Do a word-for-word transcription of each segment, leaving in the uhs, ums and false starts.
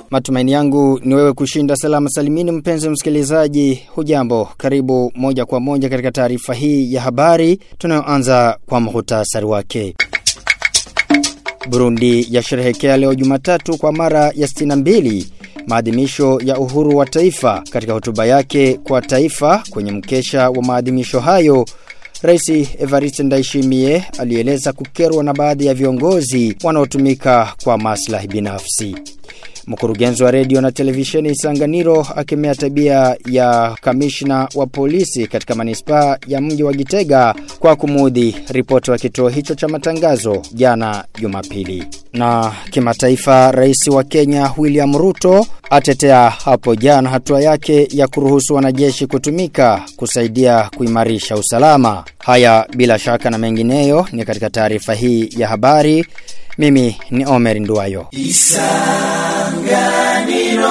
Matumaini yangu ni wewe kushinda salama salimini mpenzi msikilizaji. Hujambo, karibu moja kwa moja katika taarifa hii ya habari. Tunayoanza kwa muhtasari wake. Burundi yasherehekea leo Jumatatu kwa mara ya sitini na mbili maadhimisho ya uhuru wa taifa. Katika hotuba yake kwa taifa kwenye mkesha wa maadhimisho hayo, Rais Evariste Ndayishimiye alieleza kukerwa na baadhi ya viongozi wanaotumika kwa maslahi binafsi. Mkurugenzi wa radio na televisheni Isanganiro akemea tabia ya kamishna wa polisi katika manispaa ya mji wa Gitega kwa kumudhi ripoti wa kituo hicho cha matangazo jana Jumapili. Na kimataifa, rais wa Kenya William Ruto atetea hapo jana hatua yake ya kuruhusu wanajeshi kutumika kusaidia kuimarisha usalama. Haya bila shaka na mengineyo ni katika taarifa hii ya habari. Mimi ni Omer Nduwayo. Isanganiro.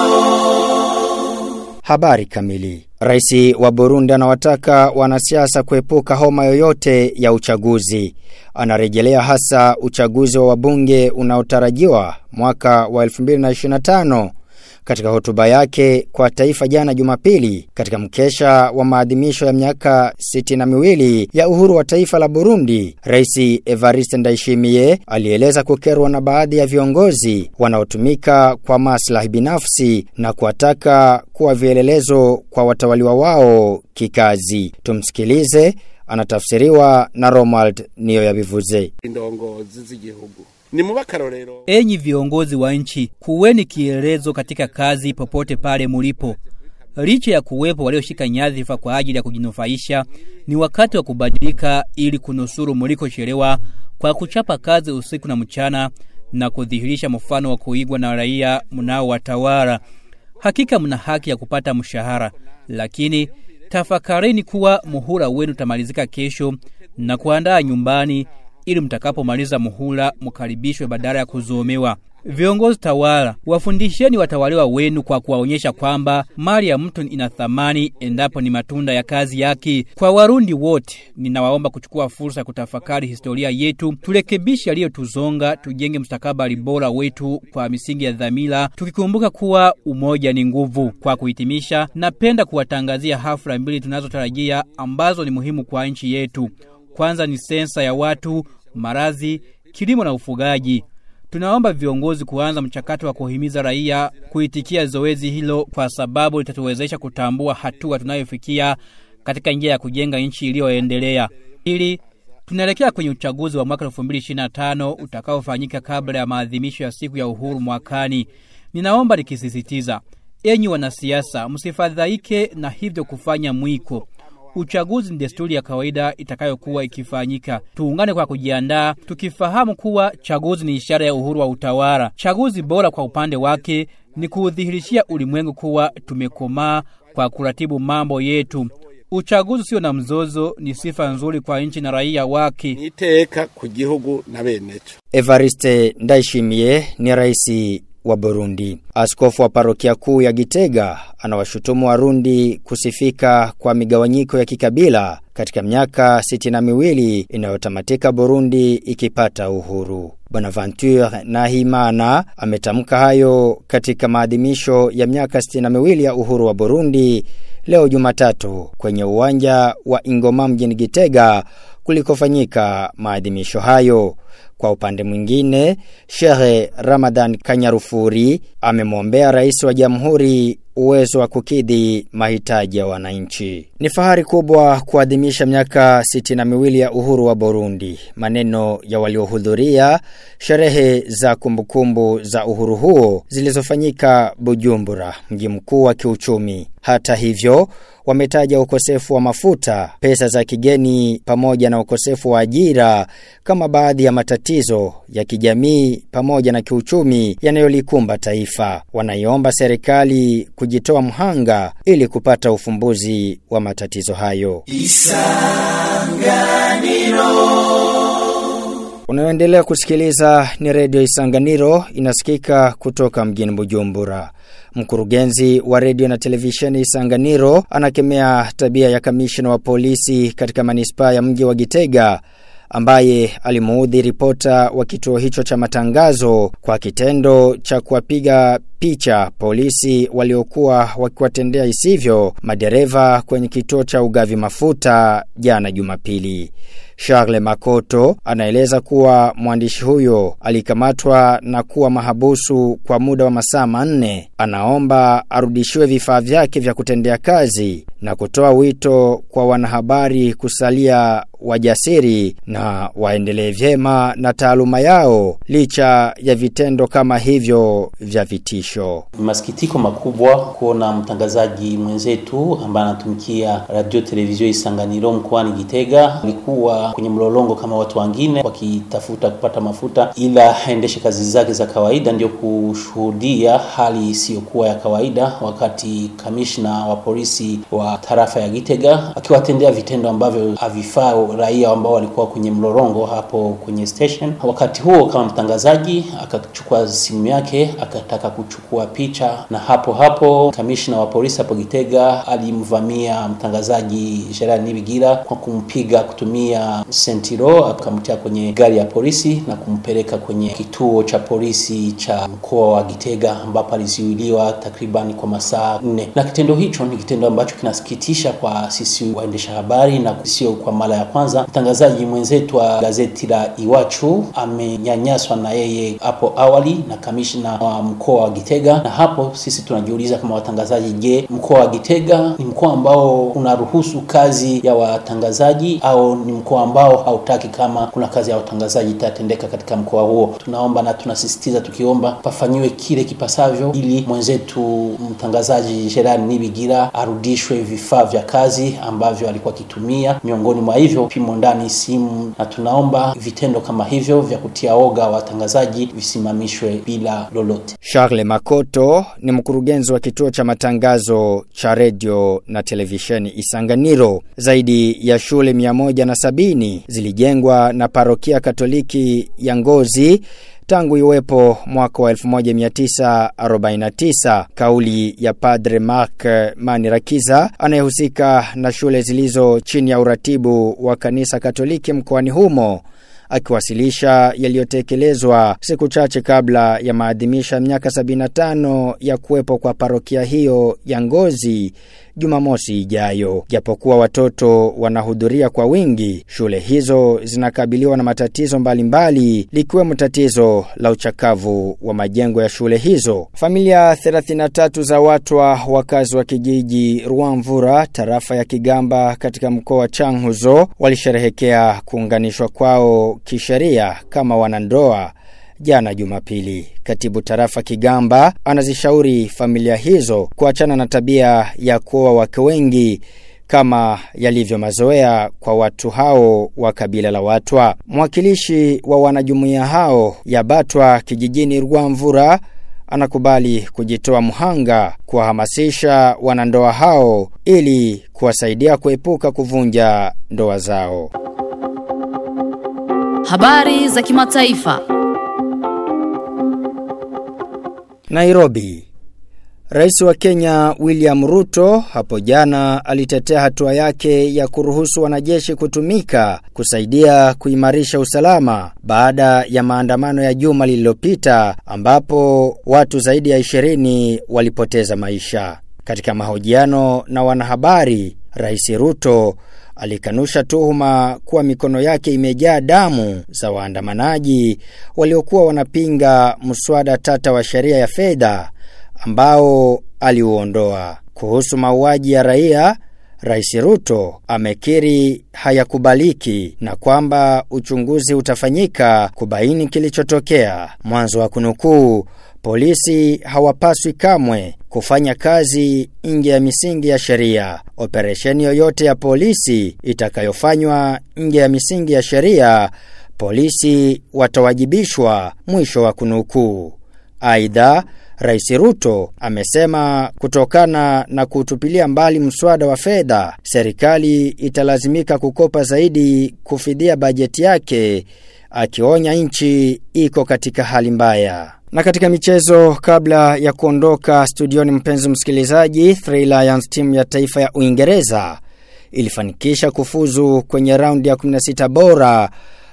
Habari kamili. Rais wa Burundi anawataka wanasiasa kuepuka homa yoyote ya uchaguzi. Anarejelea hasa uchaguzi wa wabunge unaotarajiwa mwaka wa elfu mbili na ishirini na tano. Katika hotuba yake kwa taifa jana Jumapili katika mkesha wa maadhimisho ya miaka sitini na miwili ya uhuru wa taifa la Burundi, Rais Evariste Ndayishimiye alieleza kukerwa na baadhi ya viongozi wanaotumika kwa maslahi binafsi na kuwataka kuwa vielelezo kwa watawaliwa wao kikazi. Tumsikilize, anatafsiriwa na Romuald Niyoyabivuze. Indongozi z'igihugu ni mubakarorero. Enyi viongozi wa nchi, kuweni kielezo katika kazi popote pale mulipo. Licha ya kuwepo walioshika nyadhifa kwa ajili ya kujinufaisha, ni wakati wa kubadilika ili kunusuru mulikochelewa kwa kuchapa kazi usiku na mchana na kudhihirisha mfano wa kuigwa na raia mnaowatawala. Hakika mna haki ya kupata mshahara, lakini tafakarini kuwa muhula wenu tamalizika kesho na kuandaa nyumbani ili mtakapomaliza muhula mkaribishwe badala ya kuzomewa. Viongozi tawala, wafundisheni watawaliwa wenu kwa kuwaonyesha kwamba mali ya mtu ina thamani endapo ni matunda ya kazi yake. Kwa Warundi wote, ninawaomba kuchukua fursa kutafakari historia yetu, turekebishe yaliyotuzonga, tujenge mustakabali bora wetu kwa misingi ya dhamira, tukikumbuka kuwa umoja ni nguvu. Kwa kuhitimisha, napenda kuwatangazia hafla mbili tunazotarajia ambazo ni muhimu kwa nchi yetu. Kwanza ni sensa ya watu, marazi, kilimo na ufugaji. Tunaomba viongozi kuanza mchakato wa kuhimiza raia kuitikia zoezi hilo kwa sababu litatuwezesha kutambua hatua tunayofikia katika njia ya kujenga nchi iliyoendelea. Ili tunaelekea kwenye uchaguzi wa mwaka elfu mbili ishirini na tano utakaofanyika kabla ya maadhimisho ya siku ya uhuru mwakani. Ninaomba nikisisitiza, enyi wanasiasa, msifadhaike na hivyo kufanya mwiko. Uchaguzi ni desturi ya kawaida itakayokuwa ikifanyika. Tuungane kwa kujiandaa, tukifahamu kuwa chaguzi ni ishara ya uhuru wa utawala. Chaguzi bora kwa upande wake ni kuudhihirishia ulimwengu kuwa tumekomaa kwa kuratibu mambo yetu. Uchaguzi sio na mzozo, ni sifa nzuri kwa nchi na raia wake. Niteka ku gihugu na benecho. Evariste Ndayishimiye ni rais wa Burundi. Askofu wa parokia kuu ya Gitega anawashutumu Warundi kusifika kwa migawanyiko ya kikabila katika miaka sitini na miwili inayotamatika Burundi ikipata uhuru. Bonaventure Nahimana ametamka hayo katika maadhimisho ya miaka sitini na miwili ya uhuru wa Burundi leo Jumatatu kwenye uwanja wa Ingoma mjini Gitega kulikofanyika maadhimisho hayo. Kwa upande mwingine, Sheikh Ramadan Kanyarufuri amemwombea rais wa jamhuri uwezo wa kukidhi mahitaji ya wananchi. Ni fahari kubwa kuadhimisha miaka sitini na miwili ya uhuru wa Burundi. Maneno ya waliohudhuria sherehe za kumbukumbu za uhuru huo zilizofanyika Bujumbura, mji mkuu wa kiuchumi. Hata hivyo, wametaja ukosefu wa mafuta, pesa za kigeni pamoja na ukosefu wa ajira kama baadhi ya matatizo ya kijamii pamoja na kiuchumi yanayolikumba taifa. Wanaiomba serikali kujitoa mhanga ili kupata ufumbuzi wa matatizo hayo. Isanganiro. Unaendelea kusikiliza ni Radio Isanganiro, inasikika kutoka mjini Bujumbura. Mkurugenzi wa radio na televisheni Isanganiro anakemea tabia ya kamishna wa polisi katika manispaa ya mji wa Gitega ambaye alimuudhi ripota wa kituo hicho cha matangazo kwa kitendo cha kuwapiga picha polisi waliokuwa wakiwatendea isivyo madereva kwenye kituo cha ugavi mafuta jana Jumapili. Charles Makoto anaeleza kuwa mwandishi huyo alikamatwa na kuwa mahabusu kwa muda wa masaa manne. Anaomba arudishiwe vifaa vyake vya kutendea kazi na kutoa wito kwa wanahabari kusalia wajasiri na waendelee vyema na taaluma yao licha ya vitendo kama hivyo vya vitisho. Masikitiko makubwa kuona mtangazaji mwenzetu ambaye anatumikia radio televizio Isanganiro mkoani Gitega alikuwa kwenye mlolongo kama watu wengine wakitafuta kupata mafuta ila aendeshe kazi zake za kawaida, ndio kushuhudia hali isiyokuwa ya kawaida wakati kamishna wa polisi wa tarafa ya Gitega akiwatendea vitendo ambavyo havifaa raia ambao walikuwa kwenye mlolongo hapo kwenye station. Wakati huo kama mtangazaji akachukua simu yake akataka kuchukua picha, na hapo hapo kamishna wa polisi hapo Gitega alimvamia mtangazaji Gerard Nibigira kwa kumpiga kutumia sentiro, akamtia kwenye gari ya polisi na kumpeleka kwenye kituo cha polisi cha mkoa wa Gitega ambapo alizuiliwa takriban kwa masaa nne. Na kitendo hicho ni kitendo ambacho kinasikitisha kwa sisi waendesha habari, na sio kwa mara ya kwanza. Mtangazaji mwenzetu wa gazeti la Iwachu amenyanyaswa na yeye hapo awali na kamishna wa mkoa wa Gitega, na hapo sisi tunajiuliza kama watangazaji, je, mkoa wa Gitega ni mkoa ambao unaruhusu kazi ya watangazaji au ni mkoa ambao hautaki kama kuna kazi ya watangazaji itatendeka katika mkoa huo? Tunaomba na tunasisitiza tukiomba pafanywe kile kipasavyo ili mwenzetu mtangazaji Gerard Nibigira arudishwe vifaa vya kazi ambavyo alikuwa kitumia, miongoni mwa hivyo pimo ndani simu, na tunaomba vitendo kama hivyo vya kutia oga watangazaji visimamishwe bila lolote. Charles Makoto ni mkurugenzi wa kituo cha matangazo cha radio na televisheni Isanganiro. Zaidi ya shule mia moja na sabini zilijengwa na parokia Katoliki ya Ngozi tangu iwepo mwaka wa elfu moja mia tisa arobaini na tisa. Kauli ya Padre Mark Manirakiza anayehusika na shule zilizo chini ya uratibu wa kanisa Katoliki mkoani humo, akiwasilisha yaliyotekelezwa siku chache kabla ya maadhimisho miaka sabini na tano ya kuwepo kwa parokia hiyo ya Ngozi Jumamosi ijayo. Japokuwa watoto wanahudhuria kwa wingi, shule hizo zinakabiliwa na matatizo mbalimbali, likiwemo tatizo la uchakavu wa majengo ya shule hizo. Familia thelathini na tatu za watu wa wakazi wa kijiji Ruamvura, tarafa ya Kigamba katika mkoa wa Changuzo, walisherehekea kuunganishwa kwao kisheria kama wanandoa jana Jumapili. Katibu tarafa Kigamba anazishauri familia hizo kuachana na tabia ya kuoa wake wengi kama yalivyo mazoea kwa watu hao wa kabila la Watwa. Mwakilishi wa wanajumuiya hao ya Batwa kijijini Ruamvura anakubali kujitoa muhanga kuwahamasisha wanandoa hao ili kuwasaidia kuepuka kuvunja ndoa zao. Habari za kimataifa. Nairobi. Rais wa Kenya William Ruto hapo jana alitetea hatua yake ya kuruhusu wanajeshi kutumika kusaidia kuimarisha usalama baada ya maandamano ya juma lililopita ambapo watu zaidi ya ishirini walipoteza maisha. Katika mahojiano na wanahabari, Rais Ruto alikanusha tuhuma kuwa mikono yake imejaa damu za waandamanaji waliokuwa wanapinga mswada tata wa sheria ya fedha ambao aliuondoa. Kuhusu mauaji ya raia, Rais Ruto amekiri hayakubaliki na kwamba uchunguzi utafanyika kubaini kilichotokea. Mwanzo wa kunukuu. Polisi hawapaswi kamwe kufanya kazi nje ya misingi ya sheria. Operesheni yoyote ya polisi itakayofanywa nje ya misingi ya sheria, polisi watawajibishwa, mwisho wa kunukuu. Aidha, Rais Ruto amesema kutokana na kutupilia mbali mswada wa fedha, serikali italazimika kukopa zaidi kufidia bajeti yake, akionya nchi iko katika hali mbaya. Na katika michezo, kabla ya kuondoka studioni mpenzi msikilizaji, Three Lions team ya taifa ya Uingereza ilifanikisha kufuzu kwenye raundi ya kumi na sita bora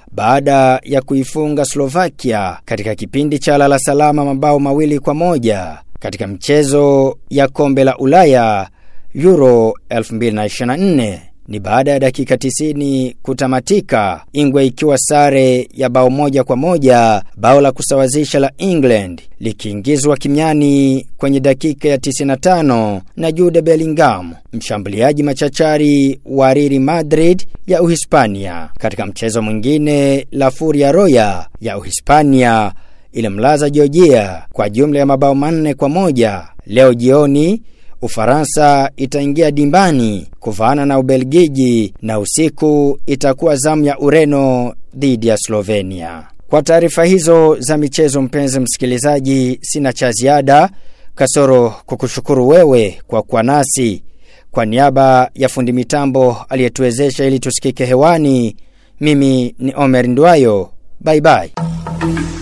baada ya kuifunga Slovakia katika kipindi cha lala salama mabao mawili kwa moja katika mchezo ya kombe la Ulaya Euro elfu mbili na ishirini na nne. Ni baada ya dakika tisini kutamatika, Ingwe ikiwa sare ya bao moja kwa moja, bao la kusawazisha la England likiingizwa kimiani kwenye dakika ya tisini na tano na Jude Bellingham, mshambuliaji machachari wa Real Madrid ya Uhispania. Katika mchezo mwingine, La Furia Roya ya Uhispania ilimlaza Georgia kwa jumla ya mabao manne kwa moja. Leo jioni Ufaransa itaingia dimbani kuvaana na Ubelgiji, na usiku itakuwa zamu ya Ureno dhidi ya Slovenia. Kwa taarifa hizo za michezo, mpenzi msikilizaji, sina cha ziada kasoro kukushukuru wewe kwa kuwa nasi. Kwa niaba ya fundi mitambo aliyetuwezesha ili tusikike hewani, mimi ni Omer Ndwayo. Bye bye.